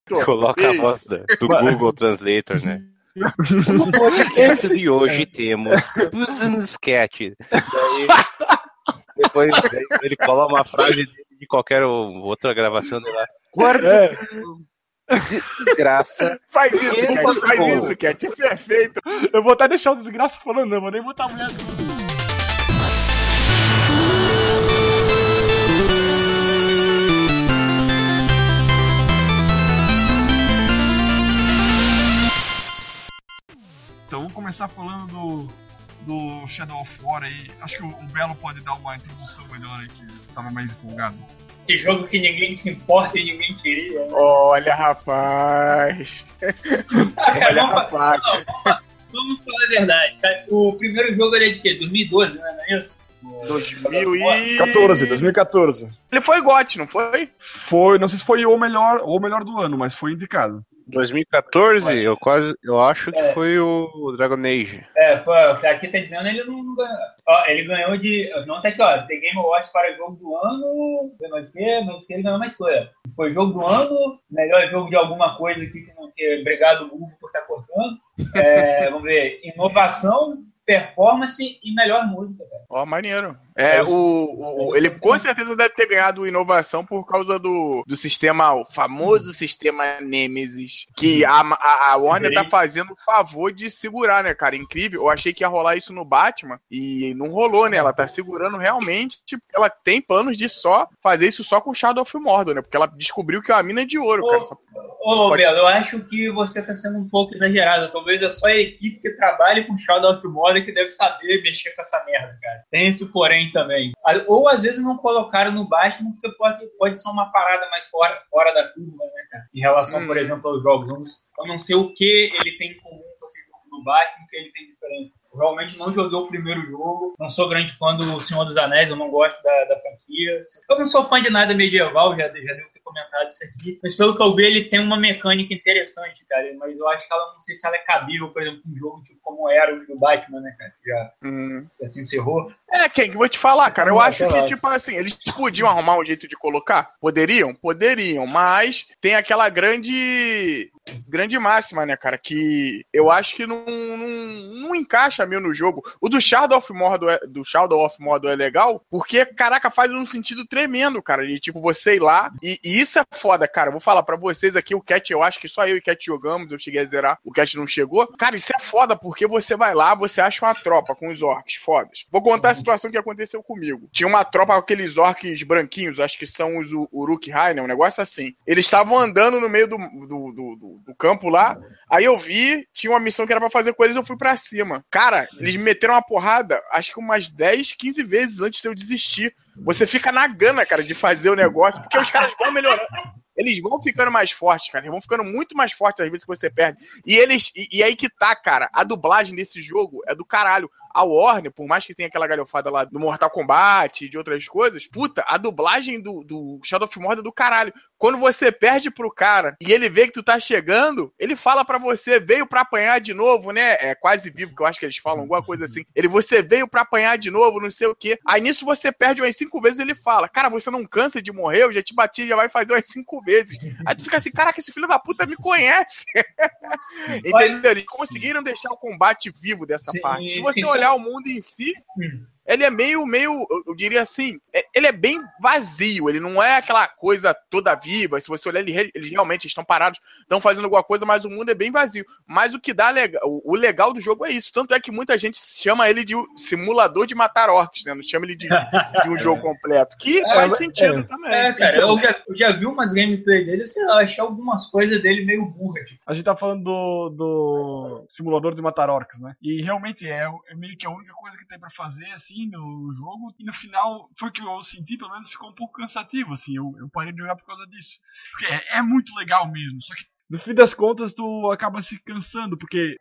Coloca a voz do Google Translator, né? No podcast de hoje temos Business Cat. Depois ele cola uma frase de qualquer outra gravação dele lá. Guarda desgraça. Faz isso, Cat, é perfeito. Eu vou até deixar o desgraça falando, não, vou nem botar a mulher. Então vamos começar falando do Shadow of War aí. Acho que o Belo pode dar uma introdução melhor aí, que eu tava mais empolgado. Esse jogo que ninguém se importa e ninguém queria. Né? Olha, rapaz. Olha, rapaz. Vamos falar a verdade. Tá? O primeiro jogo ele é de quê? 2012, né? Não é isso? 2014. Ele foi GOT, não foi? Foi, não sei se foi o melhor do ano, mas foi indicado. 2014, eu acho que foi o Dragon Age. Foi, aqui tá dizendo ele não ganhou. Ó, ele ganhou de. Não, tá aqui, ó. The Game Awards para jogo do ano. Mas que ele ganhou mais coisa. Foi jogo do ano, melhor jogo de alguma coisa aqui que não tem. Obrigado, Google, por estar cortando. Vamos ver. Inovação, performance e melhor música, cara. Ó, maneiro. Ele com certeza deve ter ganhado inovação por causa do sistema, o famoso sistema Nemesis, que a Warner tá fazendo o favor de segurar, né, cara? Incrível. Eu achei que ia rolar isso no Batman e não rolou, né? Ela tá segurando realmente, tipo, ela tem planos de só fazer isso só com Shadow of Mordor, né? Porque ela descobriu que é uma mina de ouro, cara. Belo, eu acho que você tá sendo um pouco exagerado. Talvez é só a equipe que trabalha com Shadow of Mordor que deve saber mexer com essa merda, cara. Tem esse porém também. Ou às vezes não colocaram no Batman porque pode ser uma parada mais fora da curva, né, cara? Em relação, por exemplo, aos jogos. Eu não sei o que ele tem em comum com esse jogo do Batman, o que ele tem diferente. Eu realmente não joguei o primeiro jogo, não sou grande fã do Senhor dos Anéis, eu não gosto da franquia. Eu não sou fã de nada medieval, já devo ter comentado isso aqui, mas pelo que eu vi ele tem uma mecânica interessante, cara, mas eu acho que ela não sei se ela é cabível, por exemplo, um jogo tipo como era o do Batman, né, cara, já se encerrou. Quem que vou te falar, cara, eu acho que, tipo assim, eles podiam arrumar um jeito de colocar? Poderiam, mas tem aquela grande máxima, né, cara, que eu acho que não encaixa meio no jogo. O do Shadow of Mordor é legal, porque, caraca, faz um sentido tremendo, cara, de tipo, você ir lá, e isso é foda, cara, vou falar pra vocês aqui, o Cat, eu acho que só eu e o Cat jogamos, eu cheguei a zerar, o Cat não chegou, cara, isso é foda, porque você vai lá, você acha uma tropa com os orcs fodas. Vou contar a situação que aconteceu comigo. Tinha uma tropa com aqueles orcs branquinhos, acho que são os Uruk-hai, né, um negócio assim. Eles estavam andando no meio do campo lá, aí eu vi, tinha uma missão que era pra fazer coisas, eu fui pra cima. Cara, eles me meteram uma porrada, acho que umas 10, 15 vezes antes de eu desistir. Você fica na gana, cara, de fazer o negócio, porque os caras vão melhorando. Eles vão ficando mais fortes, cara. Eles vão ficando muito mais fortes às vezes que você perde. E aí que tá, cara. A dublagem desse jogo é do caralho. A Warner, por mais que tenha aquela galhofada lá do Mortal Kombat e de outras coisas, puta, a dublagem do Shadow of Mordor é do caralho. Quando você perde pro cara e ele vê que tu tá chegando, ele fala pra você, veio pra apanhar de novo, né? É quase vivo, que eu acho que eles falam alguma coisa assim. Você veio pra apanhar de novo, não sei o quê. Aí nisso você perde umas 5 vezes, ele fala, cara, você não cansa de morrer? Eu já te bati, já vai fazer umas 5 vezes. Aí tu fica assim, caraca, esse filho da puta me conhece. Entendeu? Eles conseguiram deixar o combate vivo dessa parte. Se você olhar o mundo em si, ele é meio, eu diria assim, ele é bem vazio, ele não é aquela coisa toda viva. Se você olhar, eles realmente estão parados, estão fazendo alguma coisa, mas o mundo é bem vazio. Mas o que dá o legal do jogo é isso, tanto é que muita gente chama ele de simulador de matar orcs, né? Não chama ele de um jogo completo, que faz sentido também. Cara, eu já vi umas gameplay dele, sei lá, achei algumas coisas dele meio burra. Tipo. A gente tá falando do simulador de matar orcs, né? E realmente é meio que a única coisa que tem pra fazer, assim, no jogo, e no final foi o que eu senti, pelo menos ficou um pouco cansativo, assim, eu parei de jogar por causa disso, porque é muito legal mesmo, só que no fim das contas tu acaba se cansando, porque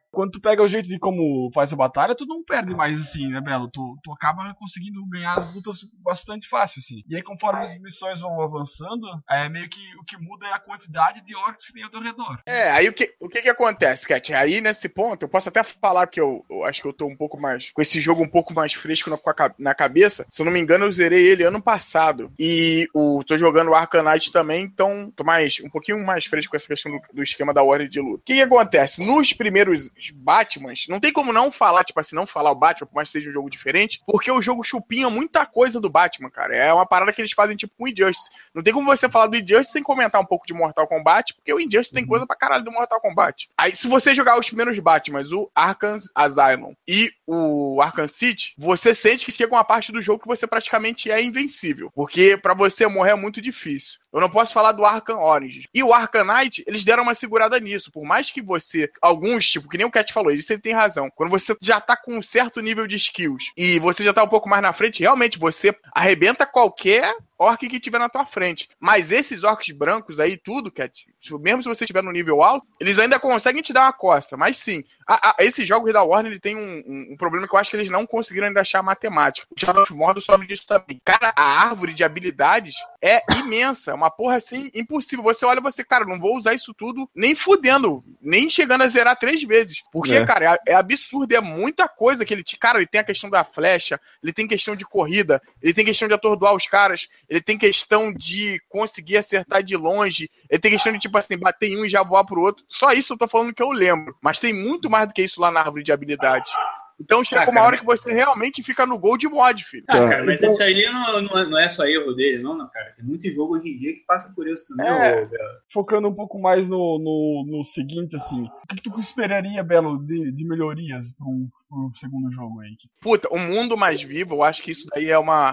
Quando tu pega o jeito de como faz a batalha, tu não perde mais assim, né, Belo? Tu acaba conseguindo ganhar as lutas bastante fácil, assim. E aí, conforme as missões vão avançando, meio que o que muda é a quantidade de orcs que tem ao teu redor. Aí o que acontece, Cat? Aí, nesse ponto, eu posso até falar que eu acho que eu tô um pouco mais, com esse jogo um pouco mais fresco na cabeça. Se eu não me engano, eu zerei ele ano passado. E tô jogando o Arcanite também, então tô um pouquinho mais fresco com essa questão do esquema da ordem de luta. O que acontece? Nos primeiros Batmans, não tem como não falar, tipo assim, não falar o Batman, por mais que seja um jogo diferente, porque o jogo chupinha muita coisa do Batman, cara. É uma parada que eles fazem tipo com o Injustice. Não tem como você falar do Injustice sem comentar um pouco de Mortal Kombat, porque o Injustice tem coisa pra caralho do Mortal Kombat. Aí, se você jogar os primeiros Batmans, o Arkham Asylum e o Arkham City, você sente que chega uma parte do jogo que você praticamente é invencível, porque pra você morrer é muito difícil. Eu não posso falar do Arkham Origins. E o Arcanite, eles deram uma segurada nisso. Por mais que você... Alguns, tipo, que nem o Cat falou, isso ele tem razão. Quando você já tá com um certo nível de skills e você já tá um pouco mais na frente, realmente você arrebenta qualquer orc que tiver na tua frente. Mas esses orcs brancos aí, tudo, Cat, mesmo se você estiver no nível alto, eles ainda conseguem te dar uma coça. Mas sim, esses jogos da Warner, ele tem um problema que eu acho que eles não conseguiram ainda achar a matemática. O Shadow of Mordor sobe disso também. Cara, a árvore de habilidades é imensa. Uma porra assim, impossível. Você olha e você, cara, não vou usar isso tudo nem fudendo, nem chegando a zerar 3 vezes. Porque, cara, é absurdo, é muita coisa que ele... Cara, ele tem a questão da flecha, ele tem questão de corrida, ele tem questão de atordoar os caras, ele tem questão de conseguir acertar de longe, ele tem questão de, tipo assim, bater em um e já voar pro outro. Só isso eu tô falando que eu lembro. Mas tem muito mais do que isso lá na árvore de habilidades. Então chega uma hora que você realmente fica no Gold Mod, filho. Cara, mas isso aí não é só erro dele, não, cara. Tem muito jogo hoje em dia que passa por isso também. Focando um pouco mais no seguinte, assim, o que tu esperaria, Belo, de melhorias para um segundo jogo aí? Puta, um mundo mais vivo, eu acho que isso daí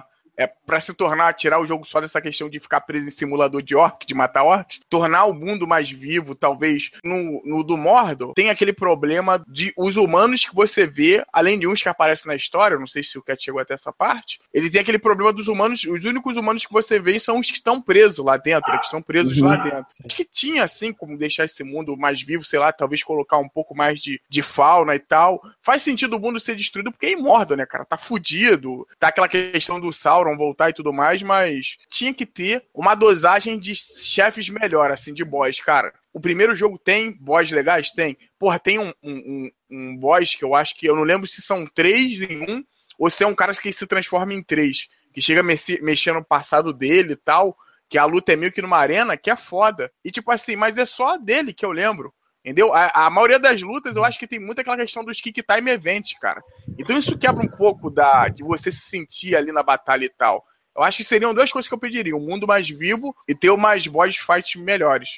pra se tirar o jogo só dessa questão de ficar preso em simulador de orc, de matar orcs, tornar o mundo mais vivo, talvez, no do Mordor, tem aquele problema de os humanos que você vê, além de uns que aparecem na história, eu não sei se o Cat chegou até essa parte, ele tem aquele problema dos humanos, os únicos humanos que você vê são os que estão presos lá dentro, que estão presos lá dentro. Acho que tinha, assim, como deixar esse mundo mais vivo, sei lá, talvez colocar um pouco mais de fauna e tal. Faz sentido o mundo ser destruído porque é em Mordor, né, cara? Tá fudido, tá aquela questão do Sauron voltar e tudo mais, mas tinha que ter uma dosagem de chefes melhor, assim, de boss, cara. O primeiro jogo tem boss legais? Tem. Porra, tem um boss que eu acho que... Eu não lembro se são 3 em 1 ou se é um cara que se transforma em 3, que chega mexendo no passado dele e tal, que a luta é meio que numa arena, que é foda. E tipo assim, mas é só dele que eu lembro. Entendeu? A maioria das lutas, eu acho que tem muito aquela questão dos Kick Time Events, cara. Então isso quebra um pouco de você se sentir ali na batalha e tal. Eu acho que seriam 2 coisas que eu pediria. Um mundo mais vivo e ter umas boss fights melhores.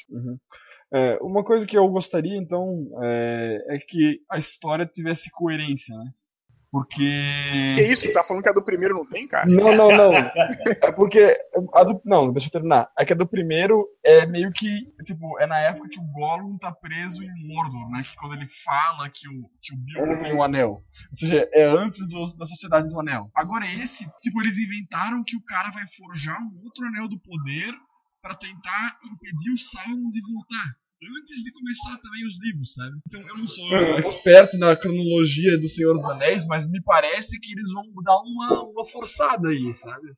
Uma coisa que eu gostaria, então, é que a história tivesse coerência, né? Porque... Que isso? Tá falando que a do primeiro não tem, cara? Não. É porque... Não, deixa eu terminar. É que a do primeiro é meio que... Tipo, é na época que o Gollum tá preso em Mordor, né? Que quando ele fala que o Bilbo tem o anel. Ou seja, é antes da Sociedade do Anel. Agora esse, tipo, eles inventaram que o cara vai forjar um outro anel do poder pra tentar impedir o Sauron de voltar. Antes de começar também os livros, sabe? Então eu não sou experto na cronologia do Senhor dos Anéis, mas me parece que eles vão dar uma forçada aí, sabe?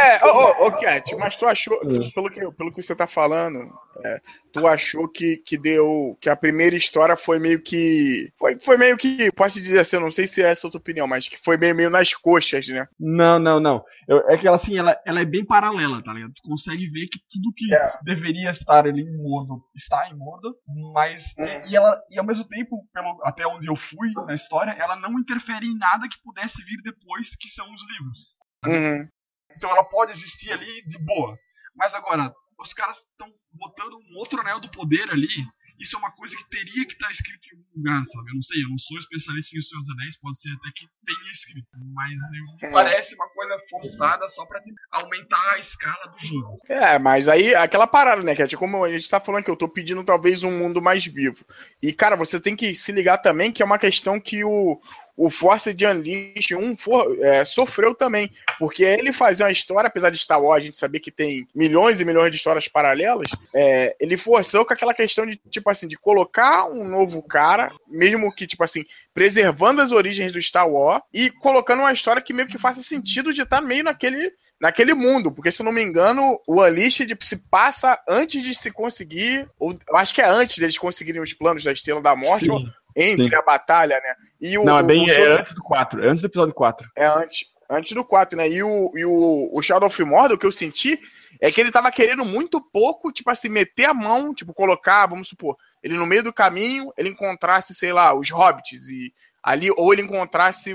Cat, mas tu achou, pelo que você tá falando, tu achou que a primeira história foi meio que... Foi meio que, posso dizer assim, eu não sei se é essa a tua opinião, mas que foi meio nas coxas, né? Não. É que ela, assim, ela é bem paralela, tá ligado? Tu consegue ver que tudo que deveria estar ali em Mordor está em Mordor, mas... E ao mesmo tempo, até onde eu fui na história, ela não interfere em nada que pudesse vir depois, que são os livros. Então ela pode existir ali de boa. Mas agora, os caras estão botando um outro anel do poder ali. Isso é uma coisa que teria que estar escrito em algum lugar, sabe? Eu não sei, eu não sou especialista em Os Senhor dos Anéis, pode ser até que tenha escrito. Mas parece uma coisa forçada só pra aumentar a escala do jogo. Mas aí, aquela parada, né, Cat? Como a gente tá falando que eu tô pedindo talvez um mundo mais vivo. E, cara, você tem que se ligar também que é uma questão que o o Force Unleashed 1 sofreu também, porque ele fazia uma história, apesar de Star Wars, a gente saber que tem milhões e milhões de histórias paralelas, ele forçou com aquela questão de, tipo assim, de colocar um novo cara, mesmo que, tipo assim, preservando as origens do Star Wars e colocando uma história que meio que faça sentido de estar meio naquele mundo, porque se eu não me engano, o Unleashed se passa antes de se conseguir, ou eu acho que é antes deles conseguirem os planos da Estrela da Morte, ou entre a batalha, né? E não, é antes do 4, é antes do episódio 4. É antes do 4, né? E o Shadow of Mordor, o que eu senti é que ele tava querendo muito pouco, tipo assim, meter a mão, tipo, colocar, vamos supor, ele no meio do caminho, ele encontrasse, sei lá, os Hobbits, e ali, ou ele encontrasse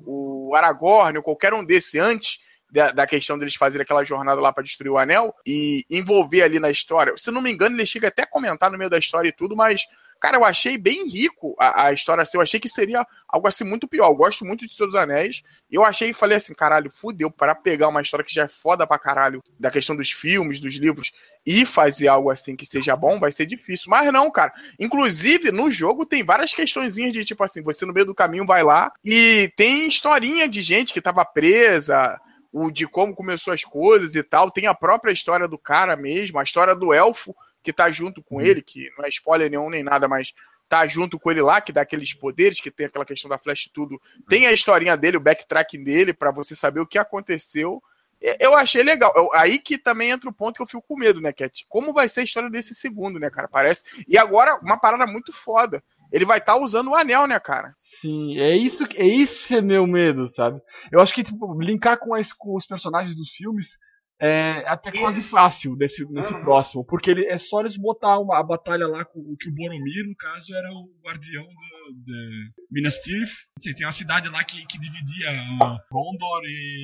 o Aragorn, ou qualquer um desse antes da questão deles fazerem aquela jornada lá pra destruir o anel, e envolver ali na história. Se eu não me engano, ele chega até a comentar no meio da história e tudo, mas, cara, eu achei bem rico a história assim. Eu achei que seria algo assim muito pior. Eu gosto muito de Senhor dos Anéis. E eu achei e falei assim, caralho, fudeu, para pegar uma história que já é foda pra caralho, da questão dos filmes, dos livros, e fazer algo assim que seja bom, vai ser difícil. Mas não, cara. Inclusive, no jogo tem várias questõezinhas de tipo assim, você no meio do caminho vai lá e tem historinha de gente que tava presa, de como começou as coisas e tal. Tem a própria história do cara mesmo, a história do elfo que tá junto com ele, que não é spoiler nenhum nem nada, mas tá junto com ele lá, que dá aqueles poderes, que tem aquela questão da flash e tudo. Tem a historinha dele, o backtracking dele, pra você saber o que aconteceu. Eu achei legal. Aí que também entra o ponto que eu fico com medo, né, Cat? Como vai ser a história desse segundo, né, cara? Parece. E agora, uma parada muito foda. Ele vai estar usando o anel, né, cara? Sim, esse é meu medo, sabe? Eu acho que, tipo, linkar com os personagens dos filmes é até quase fácil nesse próximo, porque é só eles botar a batalha lá com que o Boromir, no caso, era o guardião de Minas Tirith. Assim, tem uma cidade lá que dividia Gondor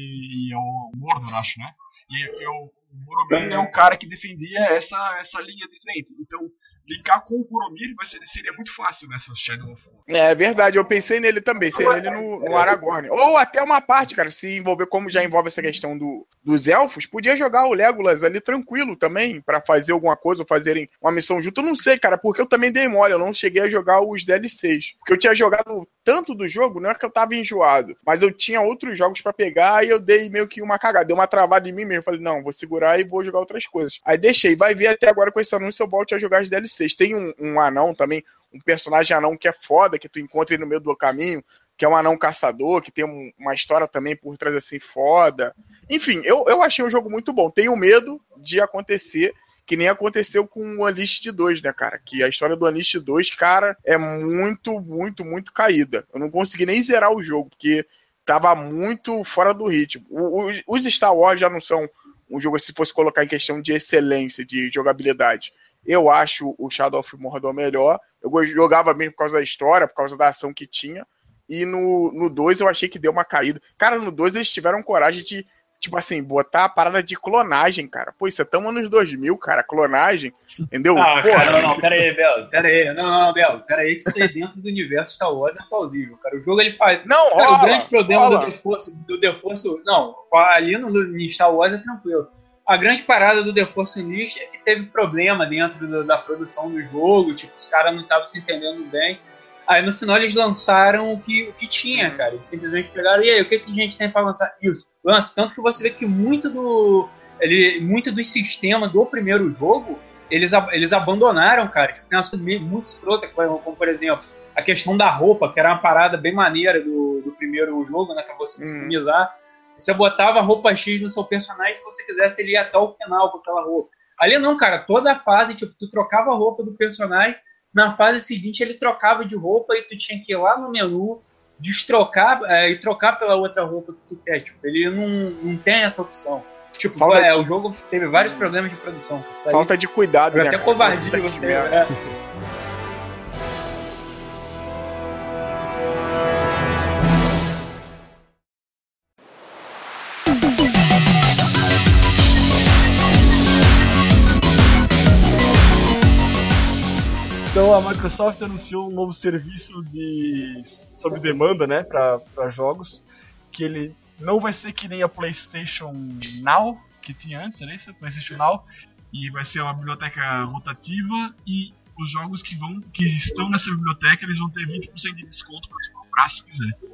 e o Mordor, acho, né? E o Boromir é um cara que defendia essa linha de frente. Então, linkar com o Boromir seria muito fácil nessa Shadow of War. É verdade, eu pensei nele também, seria ele no Aragorn. Ou até uma parte, cara, se envolver, como já envolve essa questão dos elfos, podia jogar o Legolas ali tranquilo também, pra fazer alguma coisa, ou fazerem uma missão junto. Eu não sei, cara, porque eu também dei mole, eu não cheguei a jogar os DLCs. Porque eu tinha jogado tanto do jogo, não é que eu tava enjoado, mas eu tinha outros jogos pra pegar e eu dei meio que uma cagada, dei uma travada em mim mesmo. Falei, não, vou segurar e vou jogar outras coisas. Aí deixei, vai ver até agora com esse anúncio eu volto a jogar os DLCs. Tem um anão também, um personagem anão que é foda, que tu encontra aí no meio do caminho, que é um anão caçador, que tem uma história também por trás assim foda. Enfim, eu achei um jogo muito bom. Tenho medo de acontecer que nem aconteceu com o Unleashed 2, né, cara? Que a história do Unleashed 2, cara, é muito, muito, muito caída. Eu não consegui nem zerar o jogo, porque tava muito fora do ritmo. Os Star Wars já não são um jogo, se fosse colocar em questão de excelência, de jogabilidade. Eu acho o Shadow of Mordor melhor. Eu jogava mesmo por causa da história, por causa da ação que tinha. E no 2 eu achei que deu uma caída. Cara, no 2 eles tiveram coragem de, tipo assim, botar a parada de clonagem, cara. Pô, isso é tão anos 2000, cara, clonagem, entendeu? Ah, pô, cara, não, pera aí, Bel, pera aí. Não, Bel, pera aí, que isso aí dentro do universo Star Wars é plausível, cara. O jogo, ele faz... Não, cara, rola, o grande problema rola. do The Force... Não, ali no Star Wars é tranquilo. A grande parada do The Force Unleashed é que teve problema dentro da produção do jogo, tipo, os caras não estavam se entendendo bem. Aí no final eles lançaram o que tinha, cara. Eles simplesmente pegaram, e aí, o que a gente tem pra lançar? Isso, lança. Tanto que você vê que muito dos sistemas do primeiro jogo, eles abandonaram, cara. Tipo, tem uma coisa muito escrota, como por exemplo, a questão da roupa, que era uma parada bem maneira do primeiro jogo, né? Que você customizar. Você botava a roupa X no seu personagem, se você quisesse, ele ia até o final com aquela roupa. Ali não, cara, toda a fase, tipo, tu trocava a roupa do personagem, na fase seguinte ele trocava de roupa e tu tinha que ir lá no menu, destrocar e trocar pela outra roupa que tu quer. Tipo, ele não tem essa opção. Tipo, o jogo teve vários problemas de produção. Falta de cuidado, né? Até covardia você... Então a Microsoft anunciou um novo serviço sob demanda, né, para jogos, que ele não vai ser que nem a PlayStation Now, que tinha antes, era isso? PlayStation Now, e vai ser uma biblioteca rotativa, e os jogos que estão nessa biblioteca, eles vão ter 20% de desconto para tu comprar se quiser.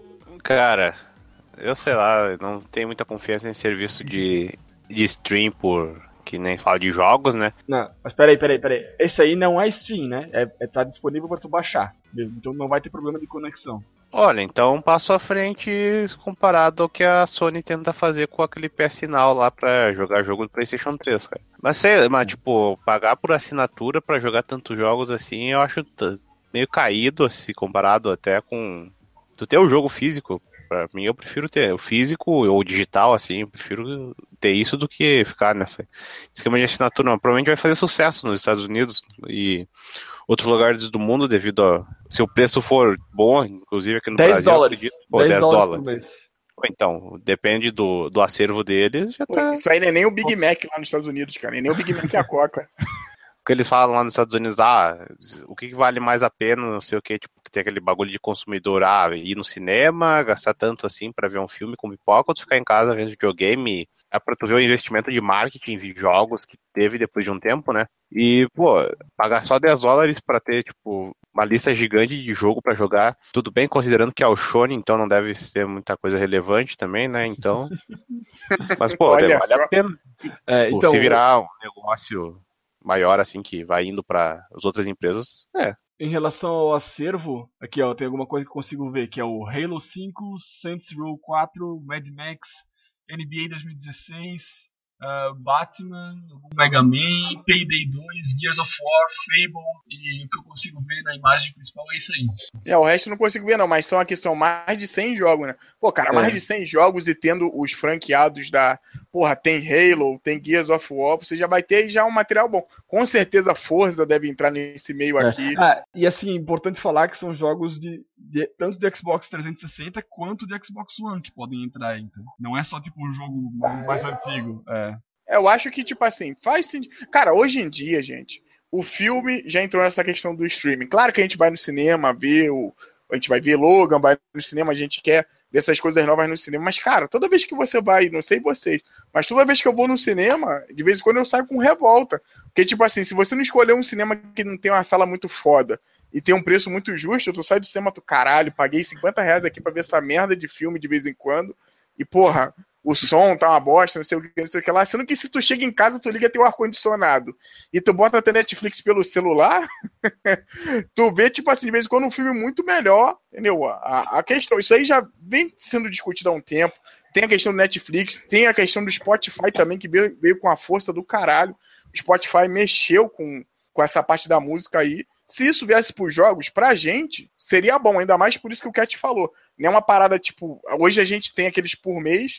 Cara, eu sei lá, eu não tenho muita confiança em serviço de stream que nem fala de jogos, né? Não, mas peraí. Esse aí não é stream, né? Tá disponível pra tu baixar. Então não vai ter problema de conexão. Olha, então um passo à frente comparado ao que a Sony tenta fazer com aquele PS Now lá pra jogar jogo do PlayStation 3, cara. Mas tipo, pagar por assinatura pra jogar tantos jogos assim, eu acho meio caído, assim, comparado até com tu ter o jogo físico. Pra mim, eu prefiro ter o físico ou digital, assim, eu prefiro ter isso do que ficar nessa esquema de assinatura. Não, provavelmente vai fazer sucesso nos Estados Unidos e outros lugares do mundo devido a... Se o preço for bom, inclusive aqui no Brasil... $10. $10 por mês. Então, depende do acervo deles, já tá... Isso aí não é nem o Big Mac lá nos Estados Unidos, cara. Nem o Big Mac e a Coca. O que eles falam lá nos Estados Unidos, o que vale mais a pena, não sei o que, tipo, que tem aquele bagulho de consumidor, ir no cinema, gastar tanto assim pra ver um filme com pipoca, ou tu ficar em casa vendo videogame, é pra tu ver o investimento de marketing de jogos que teve depois de um tempo, né? E, pô, pagar só $10 pra ter, tipo, uma lista gigante de jogo pra jogar, tudo bem, considerando que é o Sony, então não deve ser muita coisa relevante também, né? Então... Mas, pô, vale a pena. Então, se virar um negócio maior, assim, que vai indo para as outras empresas, Em relação ao acervo, aqui ó, tem alguma coisa que eu consigo ver, que é o Halo 5, Saints Row 4, Mad Max, NBA 2016, Batman, Mega Man, Payday 2, Gears of War, Fable, e o que eu consigo ver na imagem principal é isso aí. O resto eu não consigo ver não, mas são mais de 100 jogos, né? Pô, cara, mais de 100 jogos e tendo os franqueados da... Porra, tem Halo, tem Gears of War, você já vai ter já um material bom. Com certeza Forza deve entrar nesse meio aqui. E assim, importante falar que são jogos tanto de Xbox 360 quanto de Xbox One que podem entrar aí. Então. Não é só tipo um jogo mais antigo. Eu acho que, tipo assim, faz sentido. Cara, hoje em dia, gente, o filme já entrou nessa questão do streaming. Claro que a gente vai no cinema ver a gente vai ver Logan, vai no cinema, a gente quer ver essas coisas novas no cinema. Mas, cara, toda vez que você vai, não sei vocês, mas toda vez que eu vou no cinema, de vez em quando eu saio com revolta. Porque, tipo assim, se você não escolher um cinema que não tem uma sala muito foda e tem um preço muito justo, tu sai do cinema, caralho, paguei R$50 aqui pra ver essa merda de filme de vez em quando. E, porra, o som tá uma bosta, não sei o que lá. Sendo que se tu chega em casa, tu liga teu ar-condicionado e tu bota até Netflix pelo celular, tu vê, tipo assim, de vez em quando um filme muito melhor, entendeu? A questão, isso aí já vem sendo discutido há um tempo. Tem a questão do Netflix, tem a questão do Spotify também, que veio com a força do caralho. O Spotify mexeu com essa parte da música aí. Se isso viesse pros jogos, pra gente, seria bom, ainda mais por isso que o Cat falou. Não é uma parada, tipo, hoje a gente tem aqueles por mês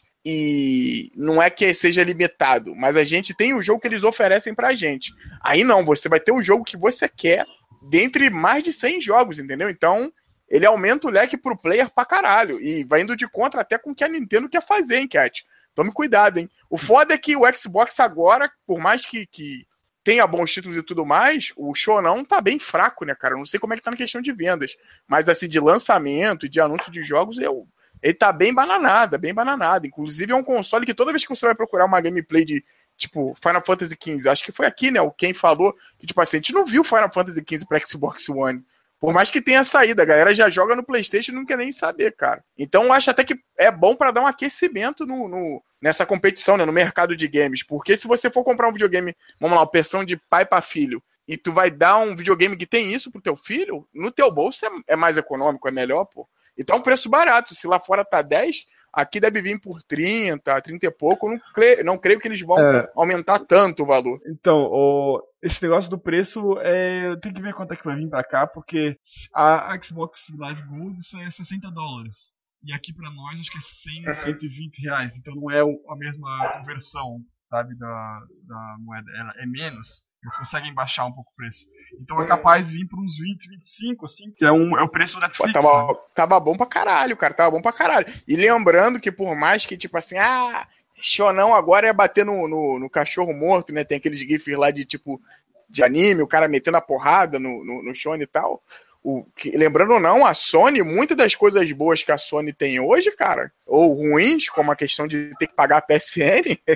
e não é que seja limitado, mas a gente tem o jogo que eles oferecem pra gente. Aí não, você vai ter o jogo que você quer dentre mais de 100 jogos, entendeu? Então, ele aumenta o leque pro player pra caralho e vai indo de contra até com o que a Nintendo quer fazer, hein, Cat? Tome cuidado, hein? O foda é que o Xbox agora, por mais que tenha bons títulos e tudo mais, o Shonan tá bem fraco, né, cara? Eu não sei como é que tá na questão de vendas, mas assim, de lançamento e de anúncio de jogos, ele tá bem bananado. Inclusive é um console que toda vez que você vai procurar uma gameplay de, tipo, Final Fantasy XV, acho que foi aqui, né, quem falou que, tipo assim, a gente não viu Final Fantasy XV pra Xbox One. Por mais que tenha saído, a galera já joga no PlayStation e não quer nem saber, cara. Então eu acho até que é bom pra dar um aquecimento nessa competição, né, no mercado de games. Porque se você for comprar um videogame, vamos lá, opção de pai pra filho, e tu vai dar um videogame que tem isso pro teu filho, no teu bolso é mais econômico, é melhor, pô. Então é um preço barato. Se lá fora tá 10, aqui deve vir por 30 e pouco. Eu não creio que eles vão aumentar tanto o valor. Então, esse negócio do preço, tem que ver quanto é que vai vir pra cá, porque a Xbox Live Gold é $60. E aqui pra nós, acho que é 100, R$120. Então não é a mesma conversão, sabe, da moeda. É menos. Eles conseguem baixar um pouco o preço. Então é capaz de vir por uns 20, 25, assim, que é o preço do Netflix. Tava bom pra caralho, cara. Tava bom pra caralho. E lembrando que por mais que, tipo assim, Shonão agora é bater no cachorro morto, né? Tem aqueles gifs lá de, tipo, de anime, o cara metendo a porrada no Shone e tal. Lembrando ou não, a Sony, muitas das coisas boas que a Sony tem hoje, cara, ou ruins, como a questão de ter que pagar a PSN,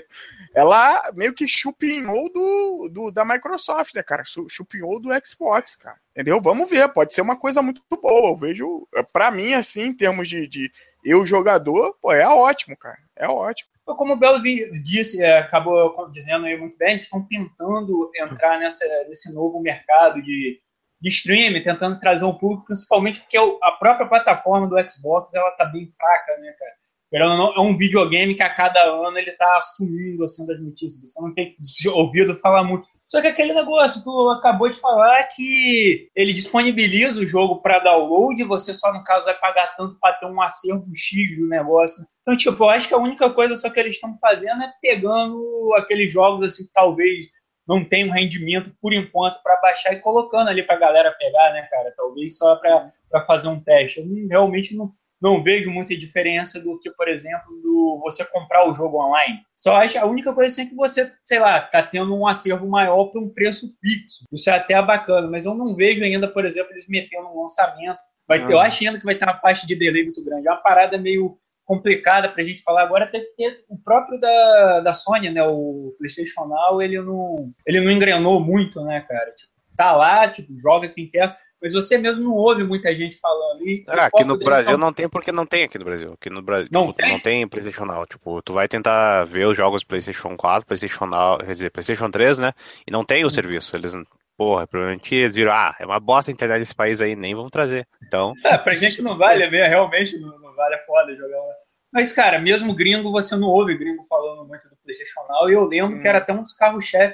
ela meio que chupinhou da Microsoft, né, cara? Chupinhou do Xbox, cara. Entendeu? Vamos ver, pode ser uma coisa muito boa. Eu vejo, pra mim, assim, em termos de eu jogador, pô, é ótimo, cara. É ótimo. Como o Belo disse, acabou dizendo aí muito bem, eles estão tentando entrar nesse novo mercado de streaming, tentando trazer um público, principalmente porque a própria plataforma do Xbox, ela tá bem fraca, né, cara? É um videogame que a cada ano ele tá assumindo, assim, das notícias. Você não tem ouvido falar muito. Só que aquele negócio, tu acabou de falar que ele disponibiliza o jogo para download e você só, no caso, vai pagar tanto para ter um acervo X do negócio. Então, tipo, eu acho que a única coisa só que eles estão fazendo é pegando aqueles jogos, assim, que talvez não tenham rendimento por enquanto para baixar e colocando ali pra galera pegar, né, cara? Talvez só para fazer um teste. Eu realmente não vejo muita diferença do que, por exemplo, do você comprar o jogo online. Só acho a única coisa assim é que você, sei lá, tá tendo um acervo maior por um preço fixo. Isso é até bacana, mas eu não vejo ainda, por exemplo, eles metendo um lançamento. Eu acho ainda que vai ter uma faixa de delay muito grande. É uma parada meio complicada pra gente falar agora, até porque o próprio da Sony, né, o PlayStation Now, ele não engrenou muito, né, cara? Tipo, tá lá, tipo, joga quem quer, mas você mesmo não ouve muita gente falando. Aqui no Brasil não tem porque não tem aqui no Brasil. Aqui no Brasil não, tipo, não tem PlayStation Now. Tipo, tu vai tentar ver os jogos PlayStation 4, PlayStation Now, quer dizer, PlayStation 3, né? E não tem o serviço. Eles, porra, provavelmente eles viram, é uma bosta a internet desse país aí, nem vamos trazer. Então. Pra gente não vale mesmo, realmente não vale, é foda jogar lá. Mas, cara, mesmo gringo, você não ouve gringo falando muito do PlayStation Now. E eu lembro que era até um dos carros-chefe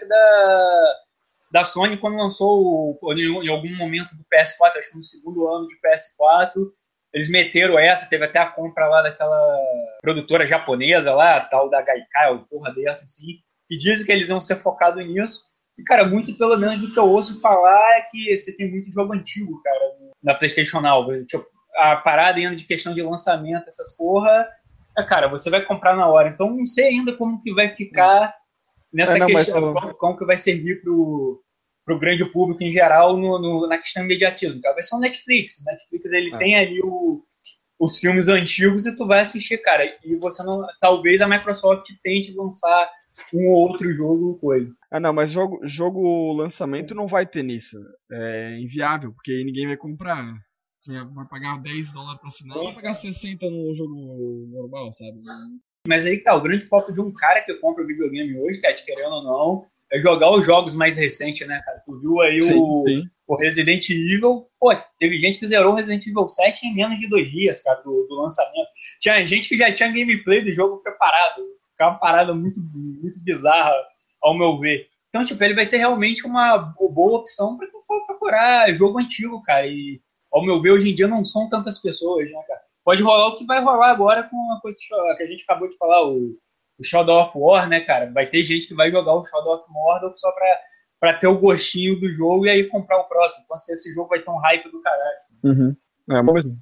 da Sony quando lançou em algum momento do PS4, acho que no segundo ano de PS4, eles meteram teve até a compra lá daquela produtora japonesa lá, tal da Gaikai, ou porra dessa assim, que dizem que eles iam ser focados nisso. E, cara, muito pelo menos do que eu ouço falar é que você tem muito jogo antigo, cara, na PlayStation Now. Tipo, a parada ainda de questão de lançamento, essas porra, cara, você vai comprar na hora. Então não sei ainda como que vai ficar nessa questão, como que vai servir pro grande público em geral na questão de imediatismo. Vai ser um Netflix. O Netflix ele tem ali os filmes antigos e tu vai assistir, cara. E você não. Talvez a Microsoft tente lançar um ou outro jogo coisa. Não, mas jogo lançamento não vai ter nisso. É inviável, porque ninguém vai comprar. Vai pagar $10 pra assinar, vai pagar 60 no jogo normal, sabe? Mas aí que tá, o grande foco de um cara que compra o videogame hoje, cara, querendo ou não, é jogar os jogos mais recentes, né, cara? Tu viu aí o Resident Evil, pô, teve gente que zerou o Resident Evil 7 em menos de 2 dias, cara, do lançamento. Tinha gente que já tinha gameplay do jogo preparado, ficava uma parada muito, muito bizarra, ao meu ver. Então, tipo, ele vai ser realmente uma boa opção pra quem for procurar jogo antigo, cara, e ao meu ver, hoje em dia não são tantas pessoas, né, cara? Pode rolar o que vai rolar agora com a coisa que a gente acabou de falar, o Shadow of War, né, cara? Vai ter gente que vai jogar o Shadow of Mordor só pra ter o gostinho do jogo e aí comprar o próximo. Então, assim, esse jogo vai ter um hype do caralho. Uhum. É bom mesmo.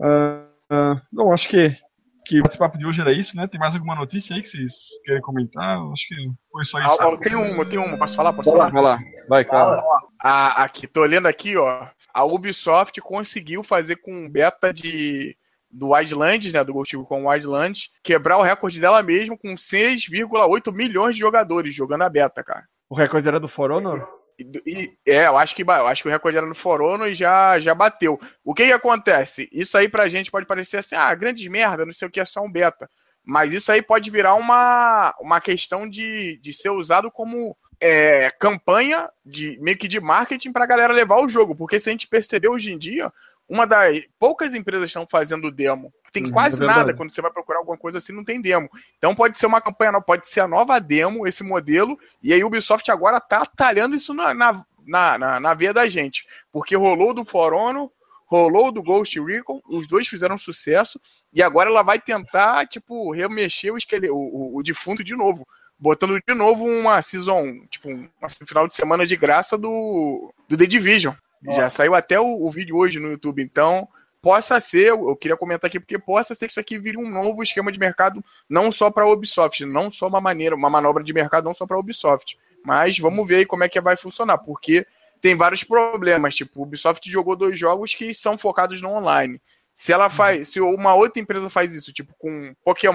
Não, acho que o bate-papo de hoje era isso, né? Tem mais alguma notícia aí que vocês querem comentar? Acho que foi só isso. Tem uma. Posso falar? Vai lá. Vai, cara. Aqui, tô olhando aqui, ó. A Ubisoft conseguiu fazer com beta do Wildlands, né, do Ghost Recon Wildlands, quebrar o recorde dela mesmo com 6,8 milhões de jogadores jogando a beta, cara. O recorde era do For Honor? Eu acho que o recorde era do For Honor e já bateu. O que acontece? Isso aí pra gente pode parecer assim, grande merda, não sei o que, é só um beta. Mas isso aí pode virar uma questão de ser usado como campanha meio que de marketing pra galera levar o jogo. Porque se a gente perceber hoje em dia, uma das poucas empresas estão fazendo demo. Tem quase nada quando você vai procurar alguma coisa assim, não tem demo. Então pode ser uma campanha, pode ser a nova demo, esse modelo, e a Ubisoft agora tá talhando isso na veia da gente. Porque rolou do For Honor, rolou do Ghost Recon, os dois fizeram sucesso, e agora ela vai tentar, tipo, remexer o defunto de novo. Botando de novo uma season, tipo, um final de semana de graça do The Division. Nossa. Já saiu até o vídeo hoje no YouTube, então possa ser, eu queria comentar aqui, porque possa ser que isso aqui vire um novo esquema de mercado, não só para a Ubisoft, não só uma manobra de mercado, não só para a Ubisoft, mas vamos ver aí como é que vai funcionar, porque tem vários problemas, tipo, a Ubisoft jogou 2 jogos que são focados no online. Se uma outra empresa faz isso, tipo com Pokémon,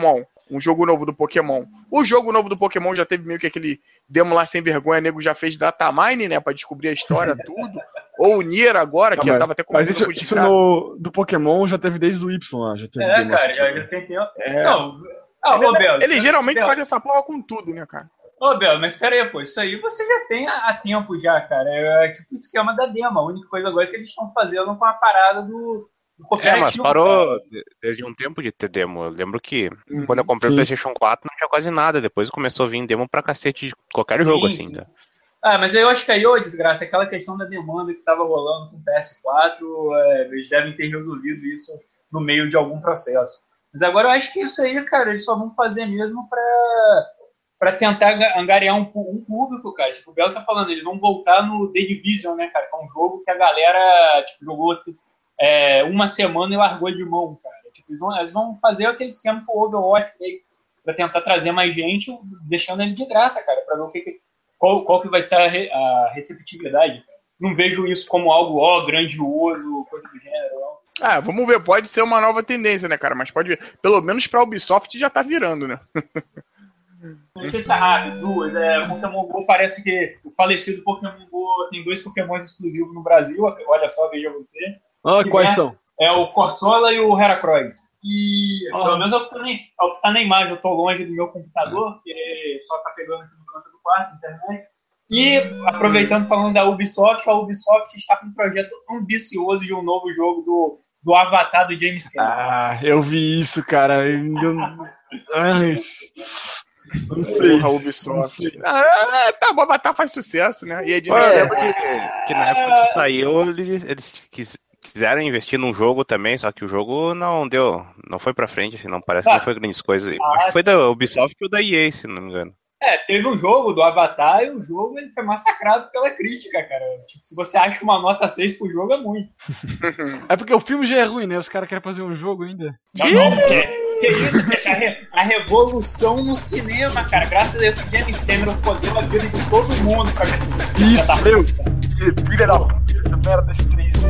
um jogo novo do Pokémon. O jogo novo do Pokémon já teve meio que aquele demo lá sem vergonha, nego já fez datamine, né, pra descobrir a história, tudo. Ou o Nier agora, que eu tava até mas isso do Pokémon já teve desde o Y lá. Já teve cara, já tem tempo. Ele geralmente faz essa porra com tudo, né, cara? Ô, Belo, mas pera aí, pô, isso aí você já tem há tempo já, cara. É tipo o esquema da demo. A única coisa agora é que eles estão fazendo com a parada do cooperativo. Mas parou desde um tempo de ter demo. Eu lembro que quando eu comprei o PlayStation 4 não tinha quase nada. Depois começou a vir demo pra cacete de qualquer jogo, assim. Tá? Mas eu acho que aí, desgraça, aquela questão da demanda que tava rolando com o PS4, eles devem ter resolvido isso no meio de algum processo. Mas agora eu acho que isso aí, cara, eles só vão fazer mesmo pra tentar angariar um público, cara. Tipo, o Belo tá falando, eles vão voltar no The Division, né, cara? Que é um jogo que a galera, tipo, jogou uma semana e largou de mão, cara. Tipo, eles vão fazer aquele esquema com o Overwatch pra tentar trazer mais gente, deixando ele de graça, cara, pra ver qual que vai ser a receptividade, cara. Não vejo isso como algo, grandioso, coisa do gênero, não. Vamos ver, pode ser uma nova tendência, né, cara? Mas pode ver. Pelo menos pra Ubisoft já tá virando, né? Notícia rápida, duas. Pokémon GO parece que o falecido Pokémon GO tem 2 Pokémons exclusivos no Brasil. Olha só, veja você. Quais são? É o Corsola e o Heracross. E pelo menos é o que tá na imagem. Eu tô longe do meu computador, porque só tá pegando aqui no canto do quarto, internet. E, aproveitando, falando da Ubisoft, a Ubisoft está com um projeto ambicioso de um novo jogo do Avatar do James Cameron. Eu vi isso, cara. Não sei. Porra, Ubisoft. Tá, o Avatar faz sucesso, né? E eu lembro que na época que saiu, eles quiseram investir num jogo também, só que o jogo não foi pra frente, assim, não parece que não foi grandes coisas. Acho que foi da Ubisoft ou da EA, se não me engano. Teve um jogo do Avatar e o jogo ele foi massacrado pela crítica, cara. Tipo, se você acha uma nota 6 pro jogo, é muito. É porque o filme já é ruim, né? Os caras querem fazer um jogo ainda. Não, que isso, cara? A revolução no cinema, cara. Graças a Deus, o James Cameron fodeu a vida de todo mundo, cara. Isso, meu. Filha da puta, essa merda desse 3D.